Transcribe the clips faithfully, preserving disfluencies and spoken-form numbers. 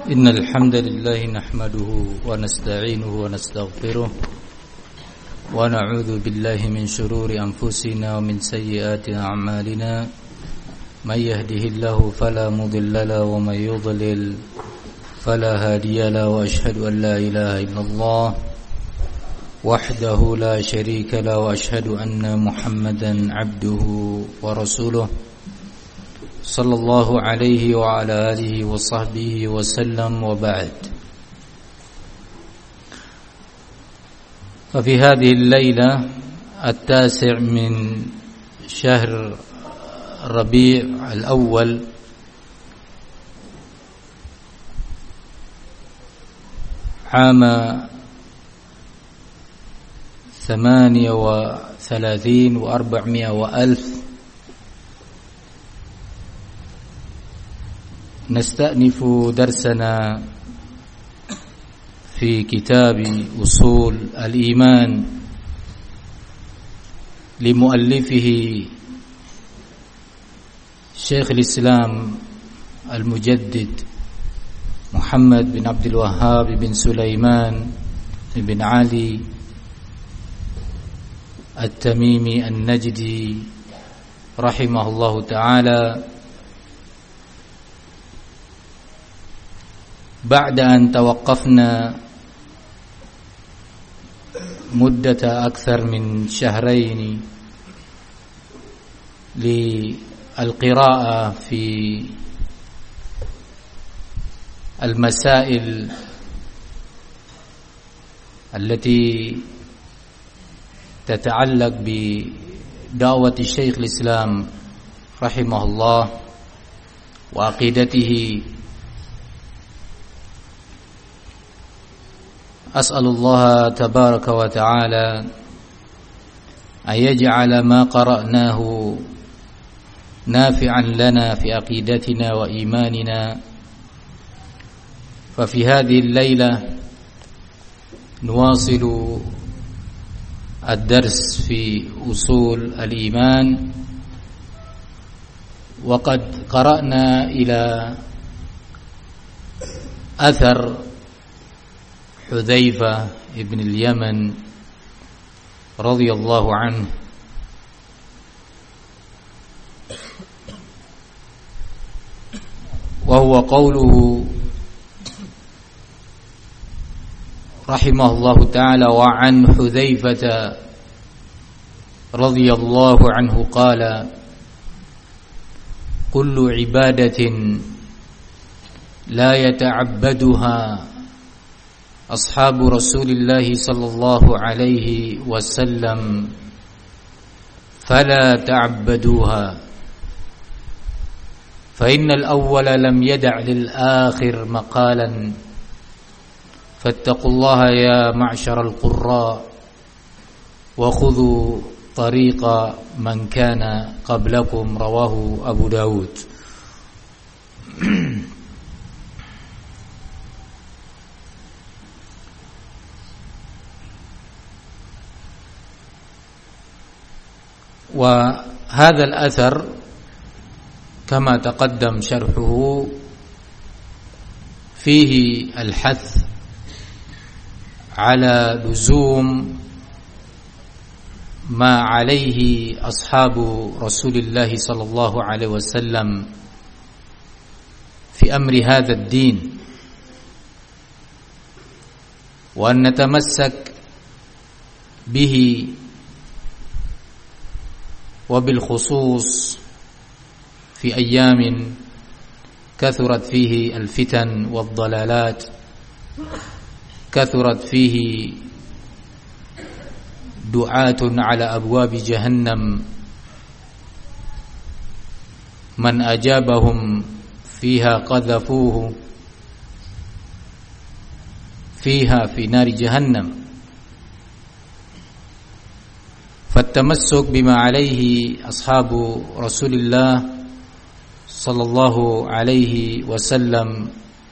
إن الحمد لله نحمده ونستعينه ونستغفره ونعوذ بالله من شرور أنفسنا ومن سيئات أعمالنا من يهده الله فلا مضل له ومن يضلل فلا هادي له وأشهد أن لا إله إلا الله وحده لا شريك له وأشهد أن محمدا عبده ورسوله صلى الله عليه وعلى آله وصحبه وسلم وبعد. ففي هذه الليلة التاسع من شهر ربيع الأول عام ثمانية وثلاثين وأربعمائة وألف نستأنف درسنا في كتاب أصول الإيمان لمؤلفه شيخ الإسلام المجدد محمد بن عبد الوهاب بن سليمان بن علي التميمي النجدي رحمه الله تعالى، بعد أن توقفنا مدة أكثر من شهرين للقراءة في المسائل التي تتعلق بدعوة الشيخ الإسلام رحمه الله وعقيدته. أسأل الله تبارك وتعالى أن يجعل ما قرأناه نافعا لنا في عقيدتنا وإيماننا. ففي هذه الليلة نواصل الدرس في أصول الإيمان، وقد قرأنا إلى أثر حذيفة ابن اليمن رضي الله عنه، وهو قوله رحمه الله تعالى: وعن حذيفة رضي الله عنه قال: كل عبادة لا يتعبدها أصحاب رسول الله صلى الله عليه وسلم فلا تعبدوها، فإن الأول لم يدع للآخر مقالا، فاتقوا الله يا معشر القراء وخذوا طريق من كان قبلكم. رواه أبو داود. وهذا الأثر كما تقدم شرحه فيه الحث على لزوم ما عليه أصحاب رسول الله صلى الله عليه وسلم في أمر هذا الدين، وأن نتمسك به، وبالخصوص في أيام كثرت فيه الفتن والضلالات، كثرت فيه دعاة على أبواب جهنم من أجابهم فيها قذفوه فيها في نار جهنم. فالتمسك بما عليه أصحاب رسول الله صلى الله عليه وسلم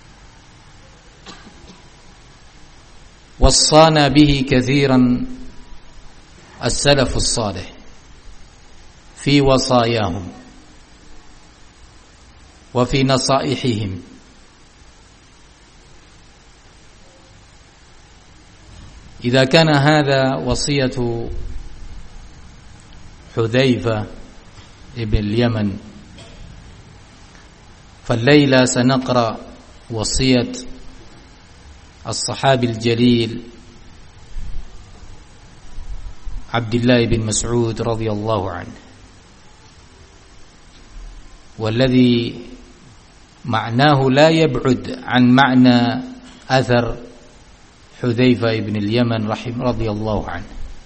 وصانا به كثيرا السلف الصالح في وصاياهم وفي نصائحهم. إذا كان هذا وصية حذيفة ابن اليمن، فالليلة سنقرأ وصية الصحابي الجليل عبد الله بن مسعود رضي الله عنه، والذي معناه لا يبعد عن معنى أثر حذيفة بن اليمن رحمه رضي الله عنه.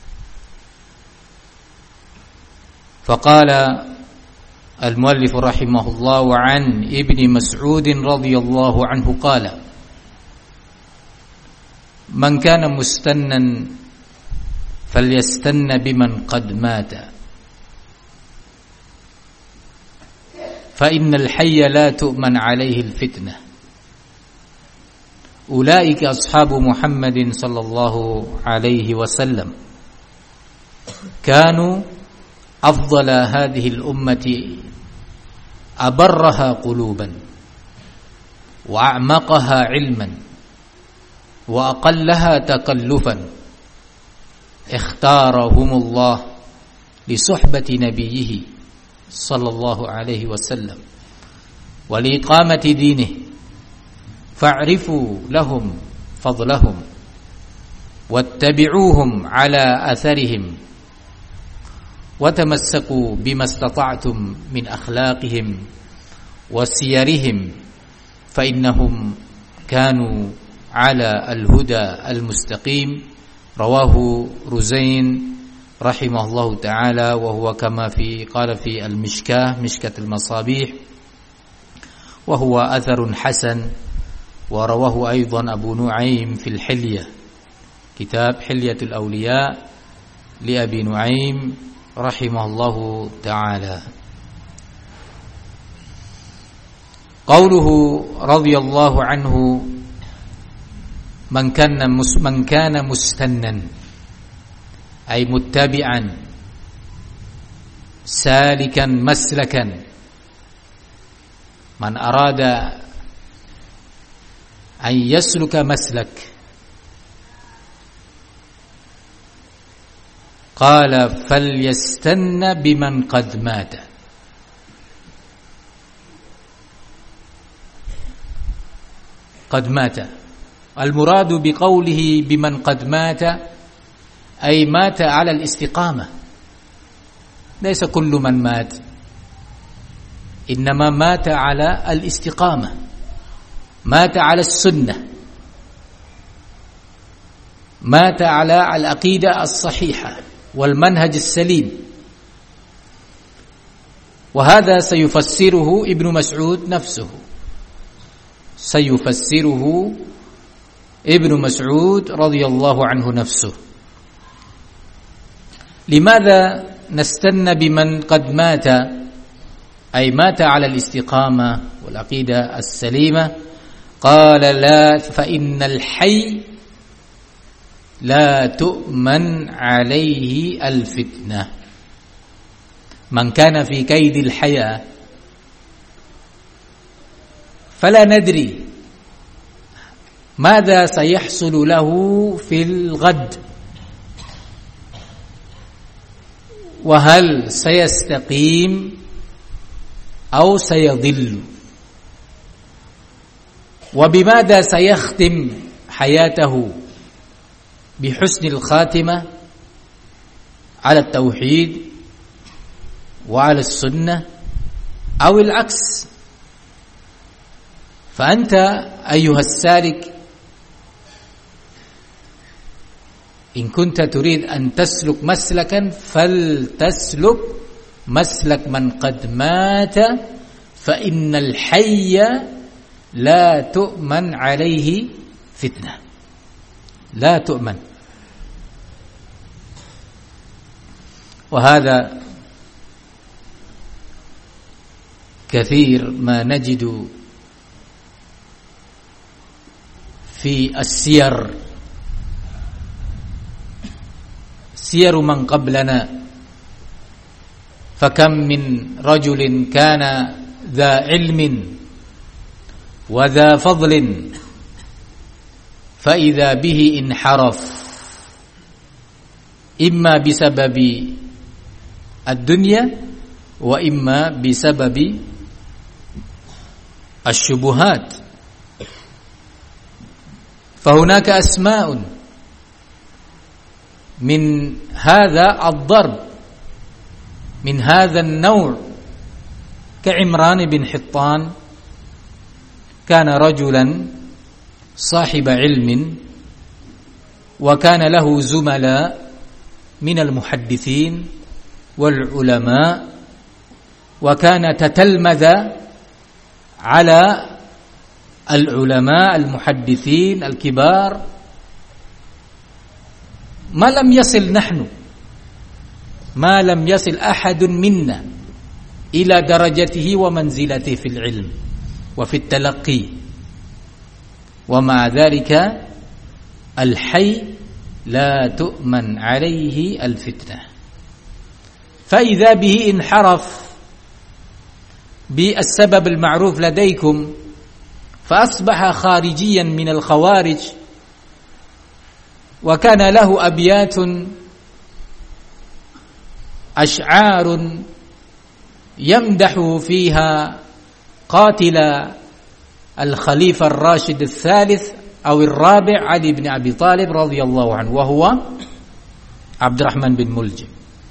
فقال المؤلف رحمه الله عن ابن مسعود رضي الله عنه قال: من كان مستنا فليستن بمن قد مات، فإن الحي لا تؤمن عليه الفتنة. أولئك أصحاب محمد صلى الله عليه وسلم، كانوا أفضل هذه الأمة، أبرها قلوبا وأعمقها علما وأقلها تكلفا، اختارهم الله لصحبة نبيه صلى الله عليه وسلم ولإقامة دينه، فاعرفوا لهم فضلهم واتبعوهم على أثرهم، وتمسكوا بما استطعتم من أخلاقهم وسيرهم، فإنهم كانوا على الهدى المستقيم. رواه رزين رحمه الله تعالى، وهو كما في قال في المشكاة مشكة المصابيح، وهو أثر حسن. ورواه أيضا أبو نعيم في الحلية، كتاب حلية الأولياء لأبي نعيم رحمه الله تعالى. قوله رضي الله عنه: من كان من كان مستنا، أي متبعا سالكا مسلكا، من أراد أن يسلك مسلك، قال: فليستن بمن قد مات. قد مات، المراد بقوله بمن قد مات أي مات على الاستقامة، ليس كل من مات، إنما مات على الاستقامة، مات على السنة، مات على العقيدة الصحيحة والمنهج السليم. وهذا سيفسره ابن مسعود نفسه، سيفسره ابن مسعود رضي الله عنه نفسه. لماذا نستنى بمن قد مات، أي مات على الاستقامة والعقيدة السليمة؟ قال: لا، فإن الحي لا تؤمن عليه الفتنة. من كان في كيد الحياة فلا ندري ماذا سيحصل له في الغد، وهل سيستقيم أو سيضل، وبماذا سيختم حياته، بحسن الخاتمة على التوحيد وعلى السنة أو العكس. فأنت أيها السالك إن كنت تريد أن تسلك مسلكا فلتسلك مسلك من قد مات، فإن الحي لا تؤمن عليه فتنة، لا تؤمن. وهذا كثير ما نجد في السير، سير من قبلنا، فكم من رجل كان ذا علم وذا فضل فإذا به انحرف imma bisababi ad-dunya wa imma bisababi asy-syubuhat. Fahunaka asma'un min hadha ad-darb min hadha an-naw' ka'Imran bin Hittan kana rajulan sahiba ilmin wa kana lahu zumala min al-muhaddithin wal ulama wa kana tatalmadha ala al-ulama al-muhaddithin al-kibar ma lam yasil nahnu ma lam yasil ahadun minna ila darajatihi wa manzilatihi fil ilm wa fit talaqqi wa ma'a dhalika al-hayy la tu'man alayhi al-fitnah fa idha bihi inharaf bi as-sabab al-ma'ruf ladaykum fa asbaha kharijiyan min al-khawarij وكان له أبيات أشعار يمدح فيها قاتل الخليفة الراشد الثالث أو الرابع علي بن أبي طالب رضي الله عنه وهو عبد الرحمن بن ملجم.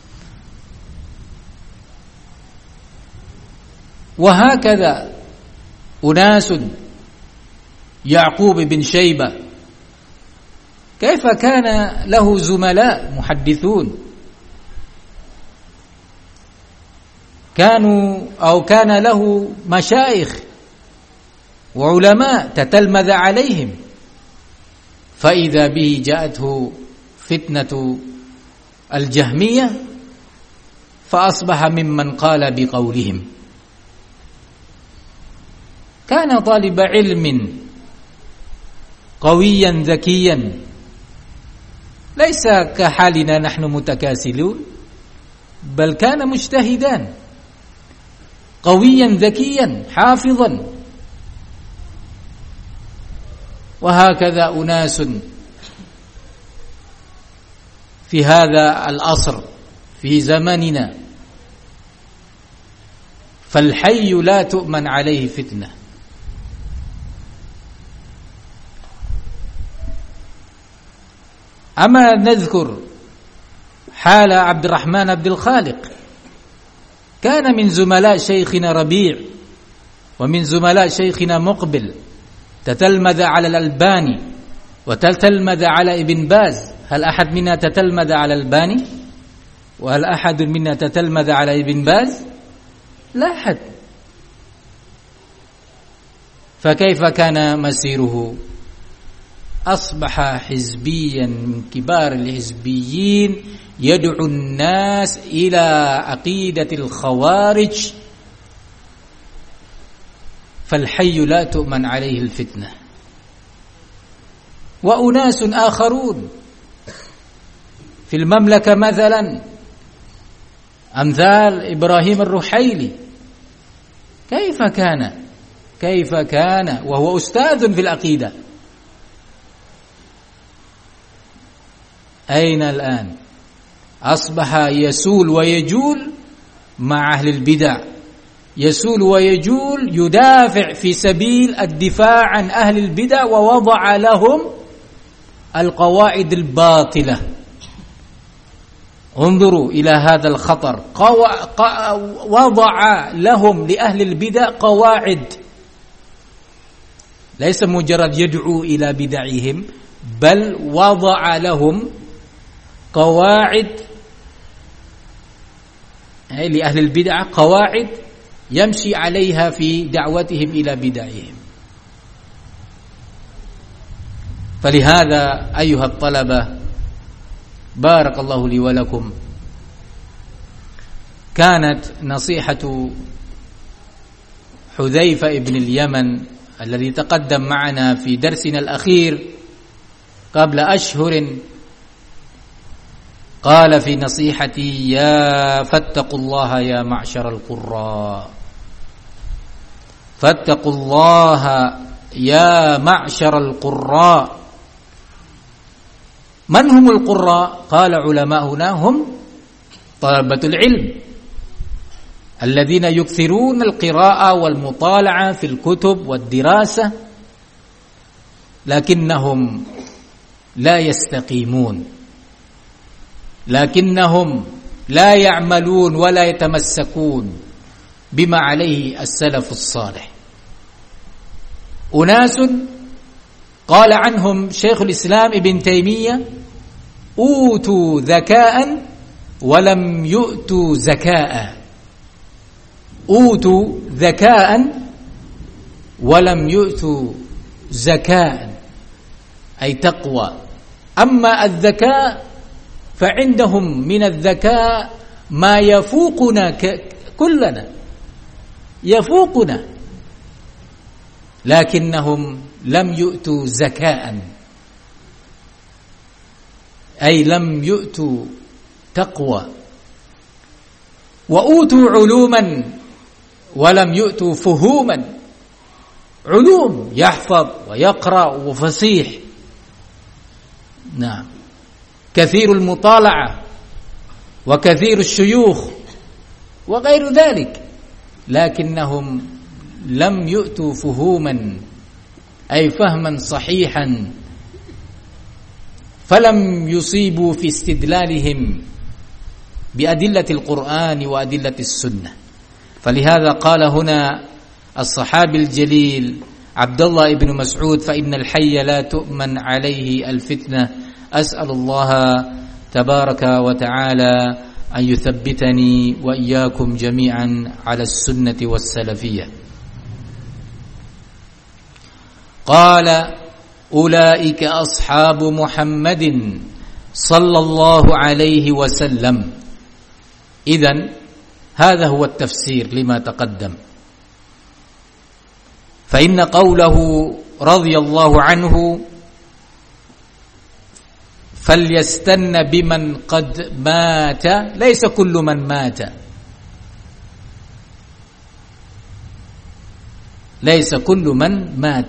وهكذا أناس يعقوب بن شيبة كيف كان له زملاء محدثون كانوا أو كان له مشايخ وعلماء تتلمذ عليهم فإذا به جاءته فتنة الجهمية فأصبح ممن قال بقولهم. كان طالب علم قويا ذكيا ليس كحالنا نحن متكاسلون بل كان مجتهدا قويا ذكيا حافظا. وهكذا أناس في هذا العصر في زماننا فالحي لا تؤمن عليه فتنة. أما نذكر حال عبد الرحمن عبد الخالق كان من زملاء شيخنا ربيع ومن زملاء شيخنا مقبل تتلمذ على الألباني وتتلمذ على ابن باز. هل أحد منا تتلمذ على الألباني؟ وهل أحد منا تتلمذ على ابن باز؟ لا أحد. فكيف كان مسيره؟ أصبح حزبيا من كبار الحزبيين يدعو الناس إلى عقيدة الخوارج فالحي لا تؤمن عليه الفتنة. وأناس آخرون في المملكة مثلا أمثال إبراهيم الرحيلي كيف كان كيف كان وهو أستاذ في العقيدة أين الآن؟ أصبح يسول ويجول مع أهل البدع يسول ويجول يدافع في سبيل الدفاع عن أهل البدع ووضع لهم القواعد الباطلة. انظروا إلى هذا الخطر. قو... ق... وضع لهم لأهل البدع قواعد ليس مجرد يدعو إلى بدعهم بل وضع لهم قواعد لأهل البدع قواعد يمشي عليها في دعوتهم إلى بدعهم. فلهذا أيها الطلبة بارك الله لي ولكم كانت نصيحة حذيفة ابن اليمن الذي تقدم معنا في درسنا الأخير قبل أشهر قال في نصيحتي يا فاتقوا الله يا معشر القراء فاتقوا الله يا معشر القراء من هم القراء؟ قال علماؤنا هم طلبة العلم الذين يكثرون القراءة والمطالعة في الكتب والدراسة، لكنهم لا يستقيمون، لكنهم لا يعملون ولا يتمسكون بما عليه السلف الصالح. أناس قال عنهم شيخ الإسلام ابن تيمية: أوتوا ذكاء ولم يؤتوا زكاء. أوتوا ذكاء ولم يؤتوا زكاء، أي تقوى. أما الذكاء فعندهم من الذكاء ما يفوقنا كلنا، يفوقنا، لكنهم لم يؤتوا زكاء، أي لم يؤتوا تقوى. وأوتوا علوما ولم يؤتوا فهوما، علوم يحفظ ويقرأ وفصيح، نعم، كثير المطالعة وكثير الشيوخ وغير ذلك، لكنهم لم يؤتوا فهوما، أي فهما صحيحا، فلم يصيبوا في استدلالهم بأدلة القرآن وأدلة السنة. فلهذا قال هنا الصحابي الجليل عبد الله بن مسعود: فإن الحي لا تؤمن عليه الفتنة. أسأل الله تبارك وتعالى أن يثبتني وإياكم جميعا على السنة والسلفية. قال: أولئك أصحاب محمد صلى الله عليه وسلم. إذن هذا هو التفسير لما تقدم. فإن قوله رضي الله عنه: فليستن بمن قد مات، ليس كل من مات، ليس كل من مات،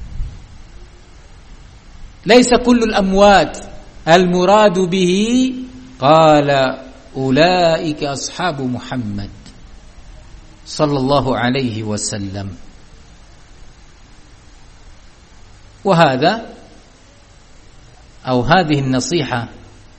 ليس كل الأموات المراد به. قال: أولئك أصحاب محمد صلى الله عليه وسلم. وهذا أو هذه النصيحة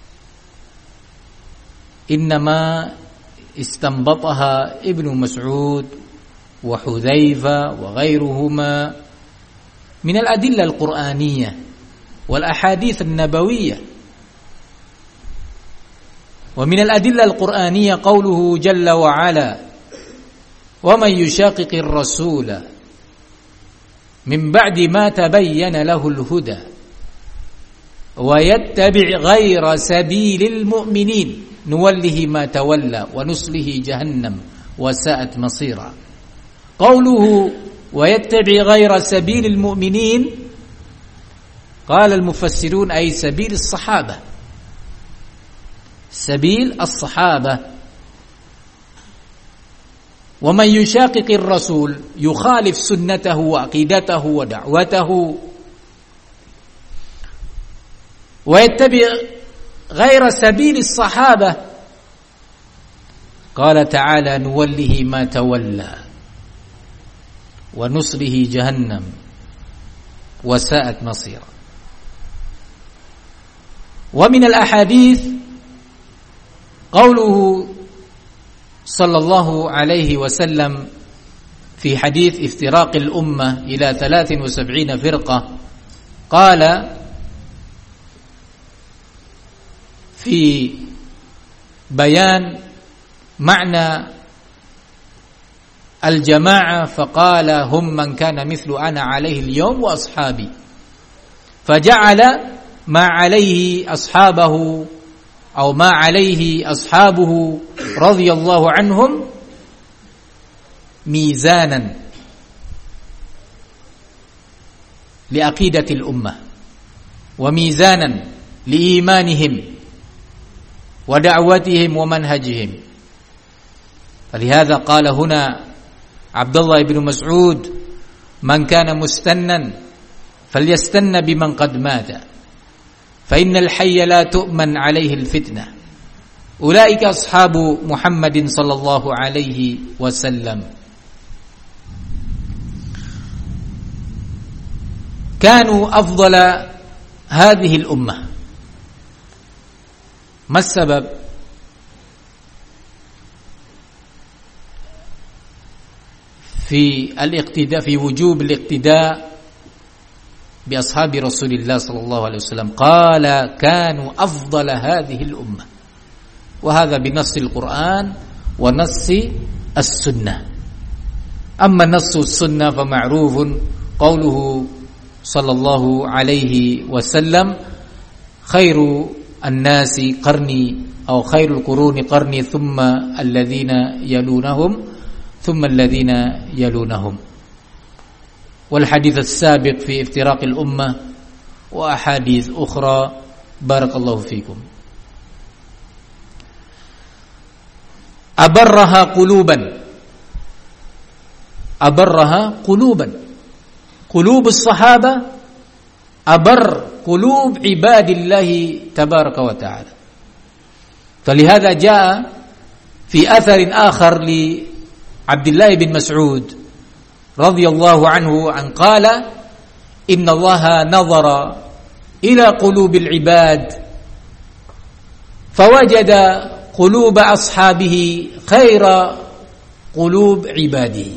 إنما استنبطها ابن مسعود وحذيفة وغيرهما من الأدلة القرآنية والأحاديث النبوية. ومن الأدلة القرآنية قوله جل وعلا: ومن يشاقق الرسول من بعد ما تبين له الهدى ويتبع غير سبيل المؤمنين نوله ما تولى ونصله جهنم وساءت مصيرا. قوله ويتبع غير سبيل المؤمنين، قال المفسرون أي سبيل الصحابة، سبيل الصحابة. ومن يشاقق الرسول يخالف سنته وعقيدته ودعوته ويتبع غير سبيل الصحابة، قال تعالى: نوله ما تولى ونصله جهنم وساءت مصيرا. ومن الأحاديث قوله صلى الله عليه وسلم في حديث افتراق الأمة إلى ثلاث وسبعين فرقة، قال في بيان معنى الجماعة، فقال: هم من كان مثل أنا عليه اليوم وأصحابي، فجعل ما عليه أصحابه أو ما عليه أصحابه رضي الله عنهم ميزانا لعقيدة الأمة وميزانا لإيمانهم ودعوتهم ومنهجهم. فلهذا قال هنا عبد الله بن مسعود: من كان مستنا فليستن بمن قد مات، فإن الحي لا تؤمن عليه الفتنة أولئك أصحاب محمد صلى الله عليه وسلم كانوا أفضل هذه الأمة. ما السبب؟ في الاقتداء في وجوب الاقتداء بأصحاب رسول الله صلى الله عليه وسلم. قال كانوا أفضل هذه الأمة، وهذا بنص القرآن ونص السنة. أما نص السنة فمعروف قوله صلى الله عليه وسلم خير الناس قرني أو خير القرون قرني ثم الذين يلونهم ثم الذين يلونهم، والحديث السابق في افتراق الأمة وأحاديث أخرى. بارك الله فيكم. أبرها قلوبا أبرها قلوبا قلوب الصحابة أبر قلوب عباد الله تبارك وتعالى. فلهذا جاء في أثر آخر لعبد الله بن مسعود رضي الله عنه أن قال إن الله نظر إلى قلوب العباد فوجد قلوب أصحابه خير قلوب عباده.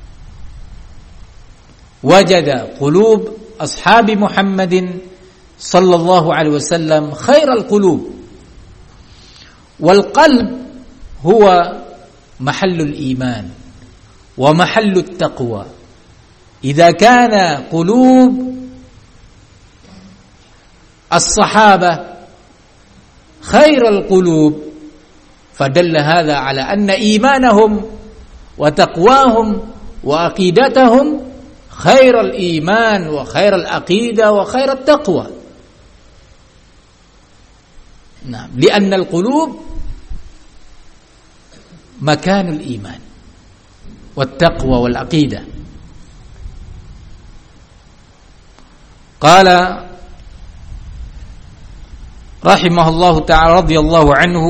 وجد قلوب أصحاب محمد صلى الله عليه وسلم خير القلوب. والقلب هو محل الإيمان ومحل التقوى. إذا كان قلوب الصحابة خير القلوب فدل هذا على أن إيمانهم وتقواهم وعقيدتهم خير الإيمان وخير العقيدة وخير التقوى. نعم، لأن القلوب مكان الإيمان والتقوى والعقيدة. قال رحمه الله تعالى رضي الله عنه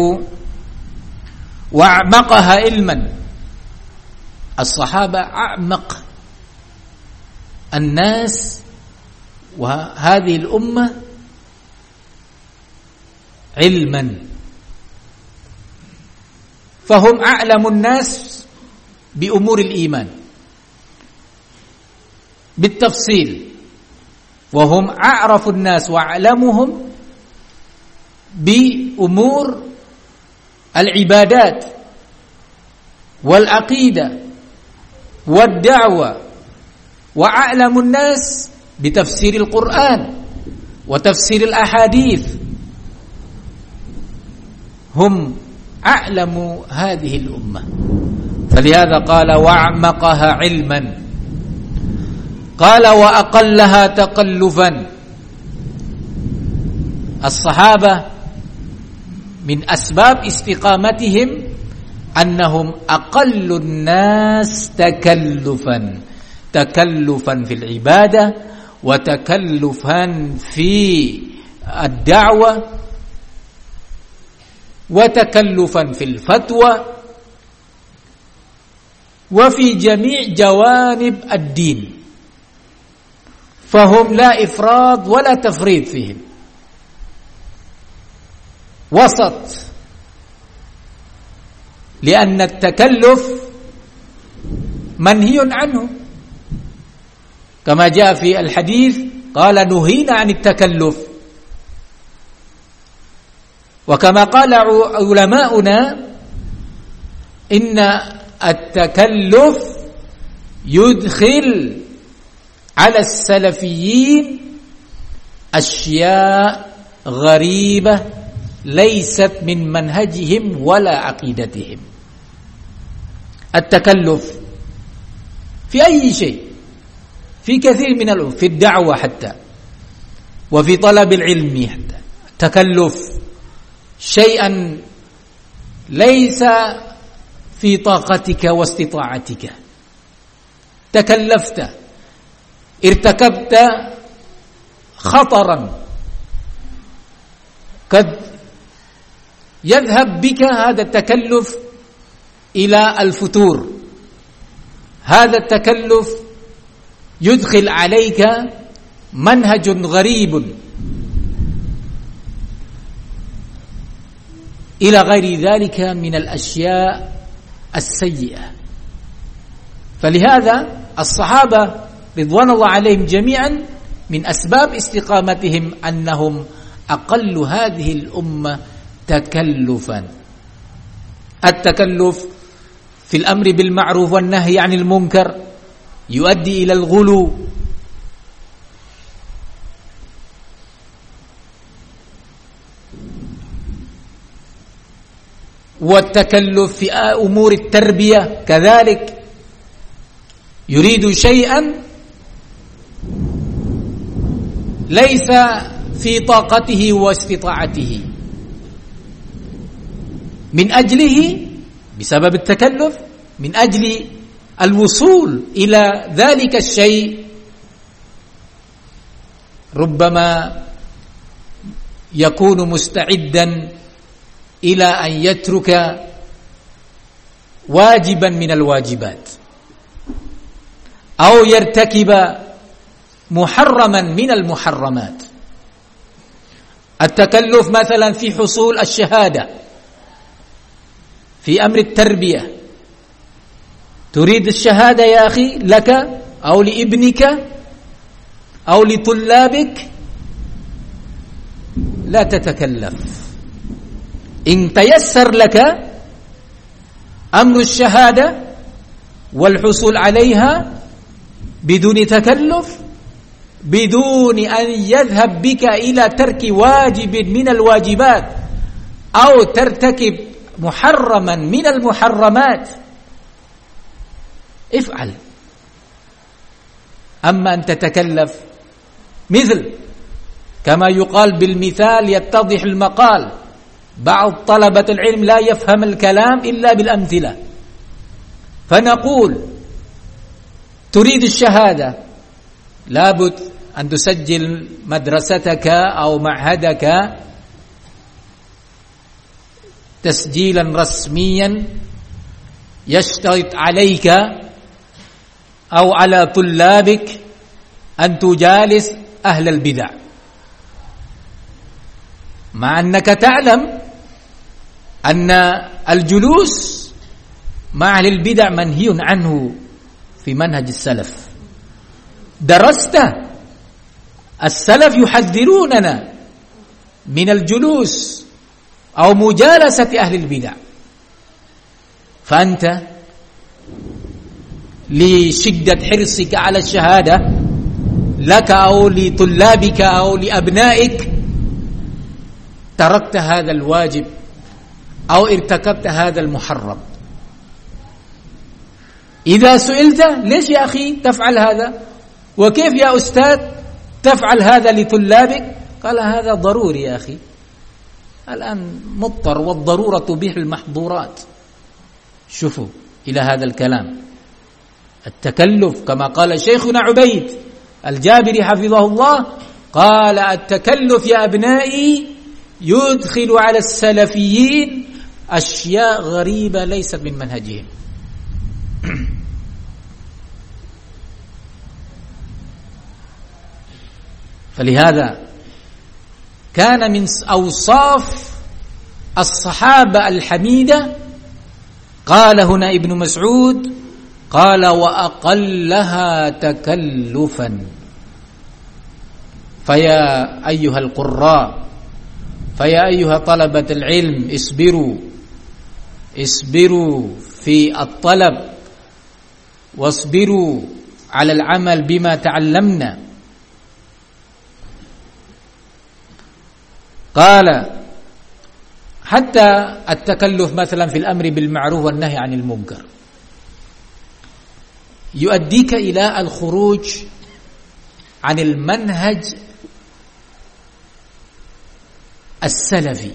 وأعمقها علما. الصحابة أعمق الناس وهذه الأمة علما، فهم أعلم الناس بأمور الإيمان بالتفصيل، وهم أعرف الناس وأعلمهم بأمور العبادات والعقيدة والدعوة، وأعلم الناس بتفسير القرآن وتفسير الأحاديث. هم أعلم هذه الأمة، فلهذا قال وأعمقها علما. قال وأقلها تقلفا. الصحابة من أسباب استقامتهم أنهم أقل الناس تكلفا تكلفا في العبادة وتكلفا في الدعوة وتكلفا في الفتوى وفي جميع جوانب الدين، فهم لا إفراط ولا تفريط فيهم، وسط. لأن التكلف منهي عنه كما جاء في الحديث قال نهينا عن التكلف. وكما قال علماؤنا إن التكلف يدخل على السلفيين أشياء غريبة ليست من منهجهم ولا عقيدتهم. التكلف في أي شيء، في كثير من الأمور، في الدعوة حتى وفي طلب العلم حتى تكلف شيئا ليس في طاقتك واستطاعتك، تكلفت، ارتكبت خطرا قد يذهب بك هذا التكلف إلى الفتور، هذا التكلف يدخل عليك منهج غريب إلى غير ذلك من الأشياء السيئة. فلهذا الصحابة رضوان الله عليهم جميعا من أسباب استقامتهم أنهم أقل هذه الأمة تكلفا. التكلف في الأمر بالمعروف والنهي عن المنكر يؤدي إلى الغلو، والتكلف في أمور التربية كذلك، يريد شيئا ليس في طاقته واستطاعته، من أجله بسبب التكلف من أجل الوصول إلى ذلك الشيء ربما يكون مستعدا إلى أن يترك واجبا من الواجبات أو يرتكب محرما من المحرمات. التكلف مثلا في حصول الشهادة في أمر التربية، تريد الشهادة يا أخي لك أو لابنك أو لطلابك، لا تتكلف. إن تيسر لك أمر الشهادة والحصول عليها بدون تكلف، بدون أن يذهب بك إلى ترك واجب من الواجبات أو ترتكب محرما من المحرمات، افعل. أما أن تتكلف مثل كما يقال بالمثال يتضح المقال، بعض طلبة العلم لا يفهم الكلام إلا بالأمثلة، فنقول تريد الشهادة لابد أن تسجل مدرستك أو معهدك تسجيلا رسميا يشترط عليك أو على طلابك أن تجالس أهل البدع، مع أنك تعلم أن الجلوس مع أهل البدع منهي عنه في منهج السلف. درست السلف يحذروننا من الجلوس أو مجالسة أهل البدع، فأنت لشدة حرصك على الشهادة لك أو لطلابك أو لأبنائك تركت هذا الواجب أو ارتكبت هذا المحرم. إذا سئلت ليش يا أخي تفعل هذا، وكيف يا أستاذ تفعل هذا لطلابك، قال هذا ضروري يا أخي، الآن مضطر والضرورة تبيح المحظورات. شوفوا إلى هذا الكلام، التكلف كما قال شيخنا عبيد الجابري حفظه الله، قال التكلف يا أبنائي يدخل على السلفيين أشياء غريبة ليست من منهجهم. فلهذا كان من أوصاف الصحابة الحميدة، قال هنا ابن مسعود قال وأقلها تكلفا. فيا أيها القراء، فيا أيها طلبة العلم، اصبروا اصبروا في الطلب واصبروا على العمل بما تعلمنا. قال حتى التكلف مثلا في الأمر بالمعروف والنهي عن المنكر يؤديك إلى الخروج عن المنهج السلفي.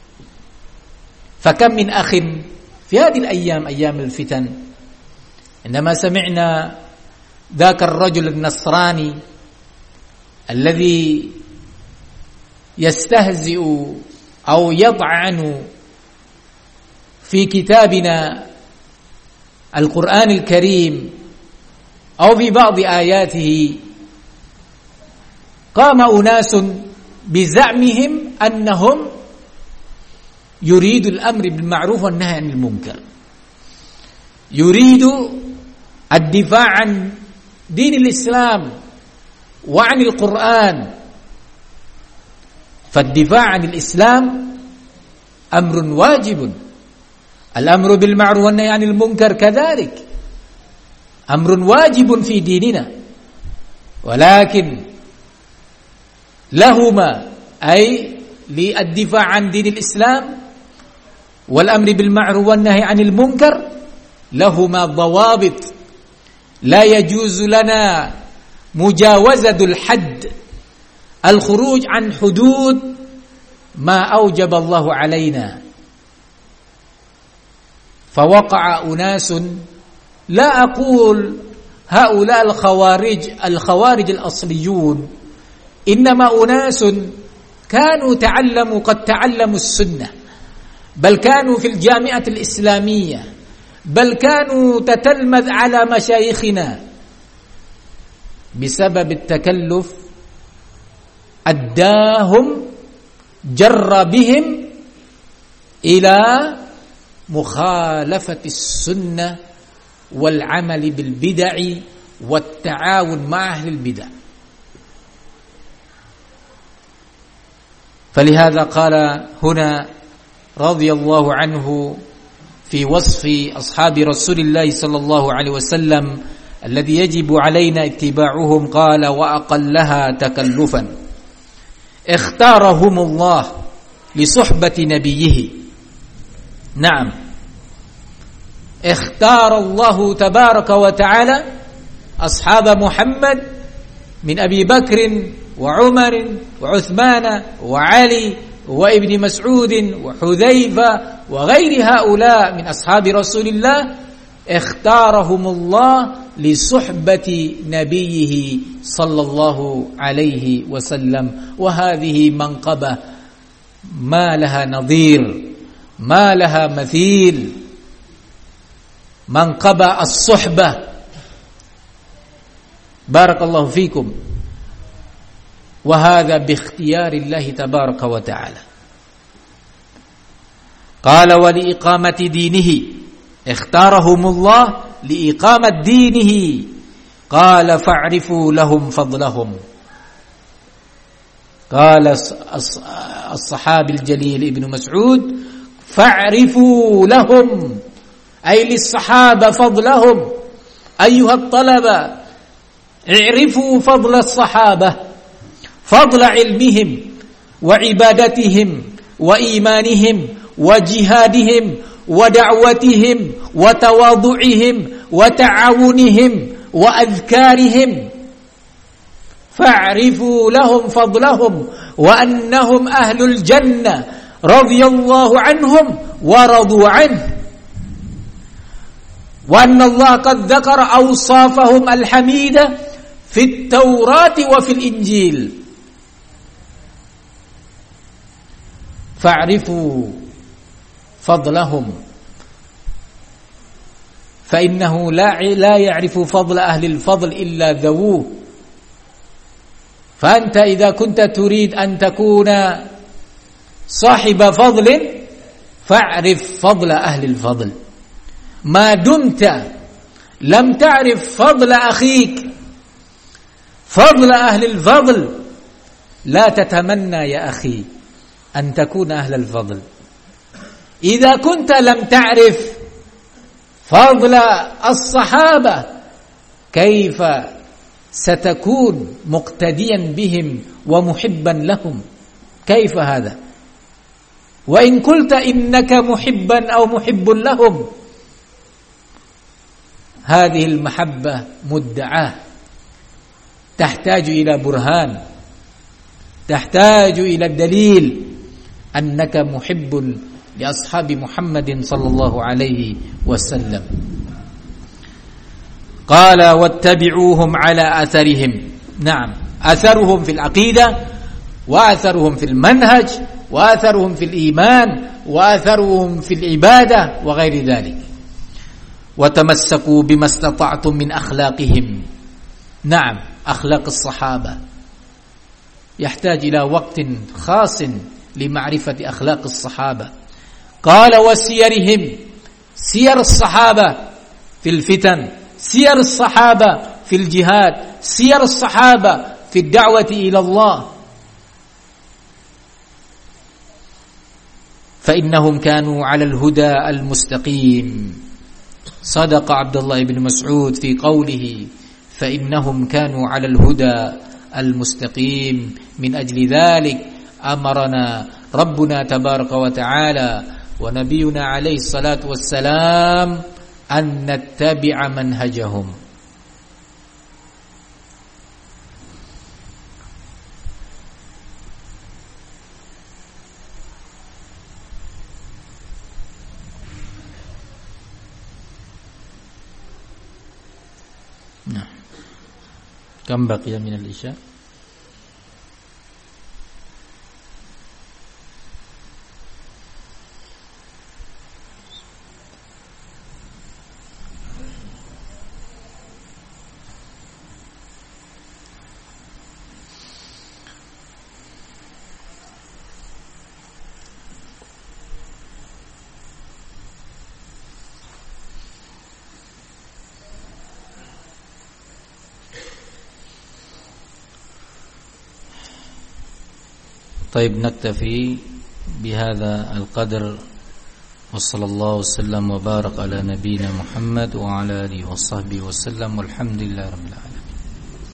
فكم من أخ في هذه الأيام أيام الفتن عندما سمعنا ذاك الرجل النصراني الذي يستهزئ أو يطعن في كتابنا القرآن الكريم أو في بعض آياته، قام أناس بزعمهم أنهم يريد الأمر بالمعروف والنهي عن المنكر، يريد الدفاع عن دين الإسلام وعن القرآن. فالدفاع عن الإسلام أمر واجب، الأمر بالمعروف والنهي عن المنكر كذلك أمر واجب في ديننا، ولكن لهما أي للدفاع عن دين الإسلام والأمر بالمعروف والنهي عن المنكر لهما ضوابط، لا يجوز لنا مجاوزة الحد، الخروج عن حدود ما أوجب الله علينا. فوقع أناس، لا أقول هؤلاء الخوارج الخوارج الأصليون، إنما أناس كانوا تعلموا قد تعلموا السنة، بل كانوا في الجامعة الإسلامية، بل كانوا تتلمذ على مشايخنا، بسبب التكلف أداهم جر بهم إلى مخالفة السنة والعمل بالبدع والتعاون مع أهل البدع. فلهذا قال هنا رضي الله عنه في وصف أصحاب رسول الله صلى الله عليه وسلم الذي يجب علينا اتباعهم، قال: وأقلها تكلفا اختارهم الله لصحبة نبيه. نعم، اختار الله تبارك وتعالى أصحاب محمد من أبي بكر وعمر وعثمان وعلي وابن مسعود وحذيفة وغير هؤلاء من أصحاب رسول الله، اختارهم الله لصحبة نبيه صلى الله عليه وسلم. وهذه منقبة ما لها نظير، ما لها مثيل، منقبة الصحبة. بارك الله فيكم. وهذا باختيار الله تبارك وتعالى. قال: ولإقامة دينه، اختارهم الله لإقامة دينه. قال: فاعرفوا لهم فضلهم. قال الصحابي الجليل ابن مسعود: فاعرفوا لهم، أي للصحابة فضلهم. أيها الطلبة، اعرفوا فضل الصحابة، فضل علمهم وعبادتهم وإيمانهم وجهادهم ودعوتهم وتواضعهم وتعاونهم وأذكارهم. فاعرفوا لهم فضلهم وأنهم أهل الجنة رضي الله عنهم ورضوا عنه، وأن الله قد ذكر أوصافهم الحميدة في التوراة وفي الإنجيل. فاعرفوا فضلهم، فإنه لا لا يعرف فضل أهل الفضل إلا ذووه. فأنت إذا كنت تريد أن تكون صاحب فضل فاعرف فضل أهل الفضل. ما دمت لم تعرف فضل أخيك، فضل أهل الفضل، لا تتمنى يا أخي أن تكون أهل الفضل. إذا كنت لم تعرف فضل الصحابة كيف ستكون مقتديا بهم ومحبا لهم؟ كيف هذا؟ وإن قلت إنك محبا أو محب لهم، هذه المحبة مدعاة، تحتاج إلى برهان، تحتاج إلى الدليل أنك محب لأصحاب محمد صلى الله عليه وسلم. قال: واتبعوهم على أثرهم. نعم، أثرهم في العقيدة، وأثرهم في المنهج، وآثرهم في الإيمان وآثرهم في العبادة وغير ذلك. وتمسكوا بما استطعتم من أخلاقهم. نعم، أخلاق الصحابة يحتاج إلى وقت خاص لمعرفة أخلاق الصحابة. قال وسيرهم، سير الصحابة في الفتن، سير الصحابة في الجهاد، سير الصحابة في الدعوة إلى الله، فإنهم كانوا على الهدى المستقيم. صدق عبد الله بن مسعود في قوله فإنهم كانوا على الهدى المستقيم. من أجل ذلك أمرنا ربنا تبارك وتعالى ونبينا عليه الصلاة والسلام أن نتبع منهجهم. نعم. كم بقي من العشاء؟ طيب، نكتفي بهذا القدر، وصلى الله وسلم وبارك على نبينا محمد وعلى آله وصحبه وسلم، والحمد لله رب العالمين.